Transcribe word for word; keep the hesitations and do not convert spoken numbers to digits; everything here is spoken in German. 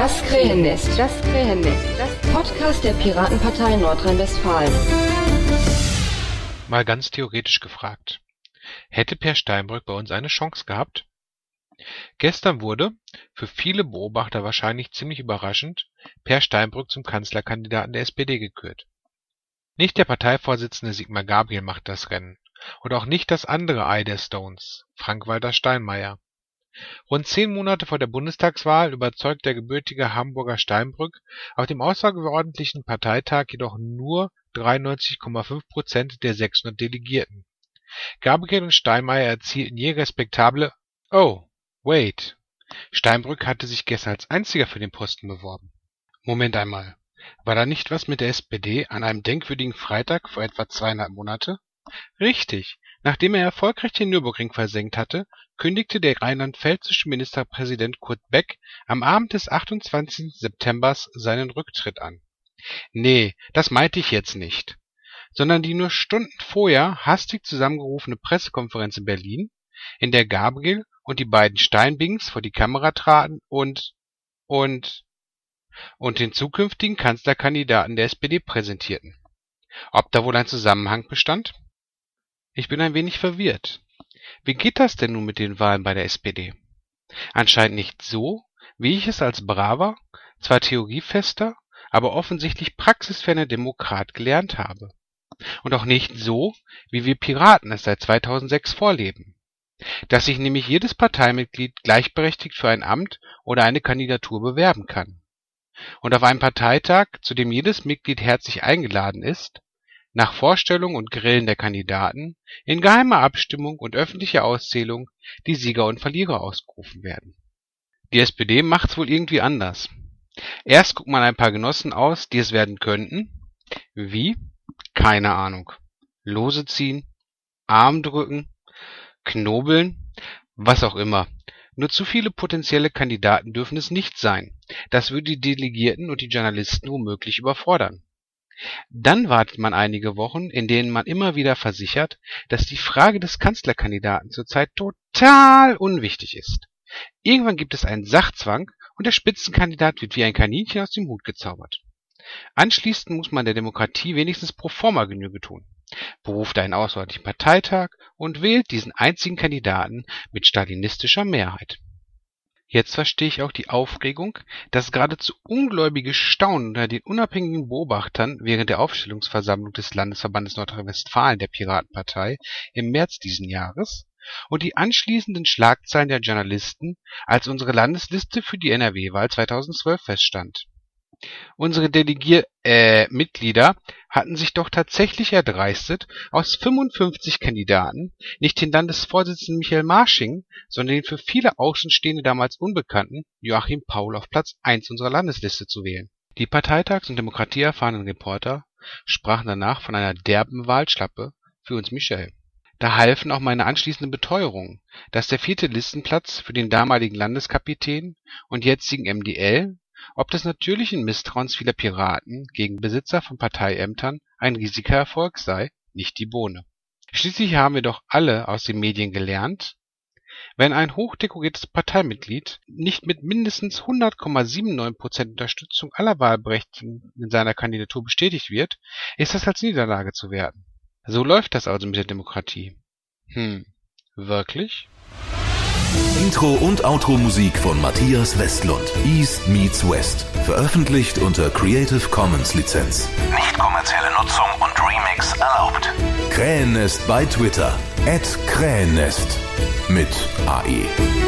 Das Krähennest, das Krähennest, das Podcast der Piratenpartei Nordrhein-Westfalen. Mal ganz theoretisch gefragt. Hätte Per Steinbrück bei uns eine Chance gehabt? Gestern wurde, für viele Beobachter wahrscheinlich ziemlich überraschend, Per Steinbrück zum Kanzlerkandidaten der S P D gekürt. Nicht der Parteivorsitzende Sigmar Gabriel macht das Rennen und auch nicht das andere Ei der Stones, Frank-Walter Steinmeier. Rund zehn Monate vor der Bundestagswahl überzeugt der gebürtige Hamburger Steinbrück auf dem außerordentlichen Parteitag jedoch nur dreiundneunzig Komma fünf Prozent der sechshundert Delegierten. Gabriel und Steinmeier erzielten je respektable Oh, wait. Steinbrück hatte sich gestern als einziger für den Posten beworben. Moment einmal. War da nicht was mit der S P D an einem denkwürdigen Freitag vor etwa zweieinhalb Monate? Richtig. Nachdem er erfolgreich den Nürburgring versenkt hatte, kündigte der rheinland-pfälzische Ministerpräsident Kurt Beck am Abend des achtundzwanzigsten September seinen Rücktritt an. Nee, das meinte ich jetzt nicht, sondern die nur Stunden vorher hastig zusammengerufene Pressekonferenz in Berlin, in der Gabriel und die beiden Steinbings vor die Kamera traten und und und den zukünftigen Kanzlerkandidaten der S P D präsentierten. Ob da wohl ein Zusammenhang bestand? Ich bin ein wenig verwirrt. Wie geht das denn nun mit den Wahlen bei der S P D? Anscheinend nicht so, wie ich es als braver, zwar theoriefester, aber offensichtlich praxisferner Demokrat gelernt habe. Und auch nicht so, wie wir Piraten es seit zweitausendsechs vorleben. Dass sich nämlich jedes Parteimitglied gleichberechtigt für ein Amt oder eine Kandidatur bewerben kann. Und auf einem Parteitag, zu dem jedes Mitglied herzlich eingeladen ist, nach Vorstellung und Grillen der Kandidaten, in geheimer Abstimmung und öffentlicher Auszählung die Sieger und Verlierer ausgerufen werden. Die S P D macht's wohl irgendwie anders. Erst guckt man ein paar Genossen aus, die es werden könnten. Wie? Keine Ahnung. Lose ziehen, Arm drücken, knobeln, was auch immer. Nur zu viele potenzielle Kandidaten dürfen es nicht sein. Das würde die Delegierten und die Journalisten womöglich überfordern. Dann wartet man einige Wochen, in denen man immer wieder versichert, dass die Frage des Kanzlerkandidaten zurzeit total unwichtig ist. Irgendwann gibt es einen Sachzwang und der Spitzenkandidat wird wie ein Kaninchen aus dem Hut gezaubert. Anschließend muss man der Demokratie wenigstens pro forma Genüge tun, beruft einen außerordentlichen Parteitag und wählt diesen einzigen Kandidaten mit stalinistischer Mehrheit. Jetzt verstehe ich auch die Aufregung, das geradezu ungläubige Staunen unter den unabhängigen Beobachtern während der Aufstellungsversammlung des Landesverbandes Nordrhein-Westfalen der Piratenpartei im März diesen Jahres und die anschließenden Schlagzeilen der Journalisten, als unsere Landesliste für die N R W-Wahl zweitausendzwölf feststand. Unsere Delegier äh, Mitglieder hatten sich doch tatsächlich erdreistet, aus fünfundfünfzig Kandidaten nicht den Landesvorsitzenden Michael Marsching, sondern den für viele Außenstehende damals unbekannten Joachim Paul auf Platz eins unserer Landesliste zu wählen. Die parteitags- und demokratieerfahrenen Reporter sprachen danach von einer derben Wahlschlappe für uns Michael. Da halfen auch meine anschließenden Beteuerungen, dass der vierte Listenplatz für den damaligen Landeskapitän und jetzigen M D L ob des natürlichen Misstrauens vieler Piraten gegen Besitzer von Parteiämtern ein riesiger Erfolg sei, nicht die Bohne. Schließlich haben wir doch alle aus den Medien gelernt, wenn ein hochdekoriertes Parteimitglied nicht mit mindestens hundert Komma neunundsiebzig Prozent Unterstützung aller Wahlberechtigten in seiner Kandidatur bestätigt wird, ist das als Niederlage zu werten. So läuft das also mit der Demokratie. Hm, wirklich? Intro und Outro-Musik von Matthias Westlund. East meets West. Veröffentlicht unter Creative Commons Lizenz. Nicht kommerzielle Nutzung und Remix erlaubt. Krähennest bei Twitter. at Krähennest. Mit A E.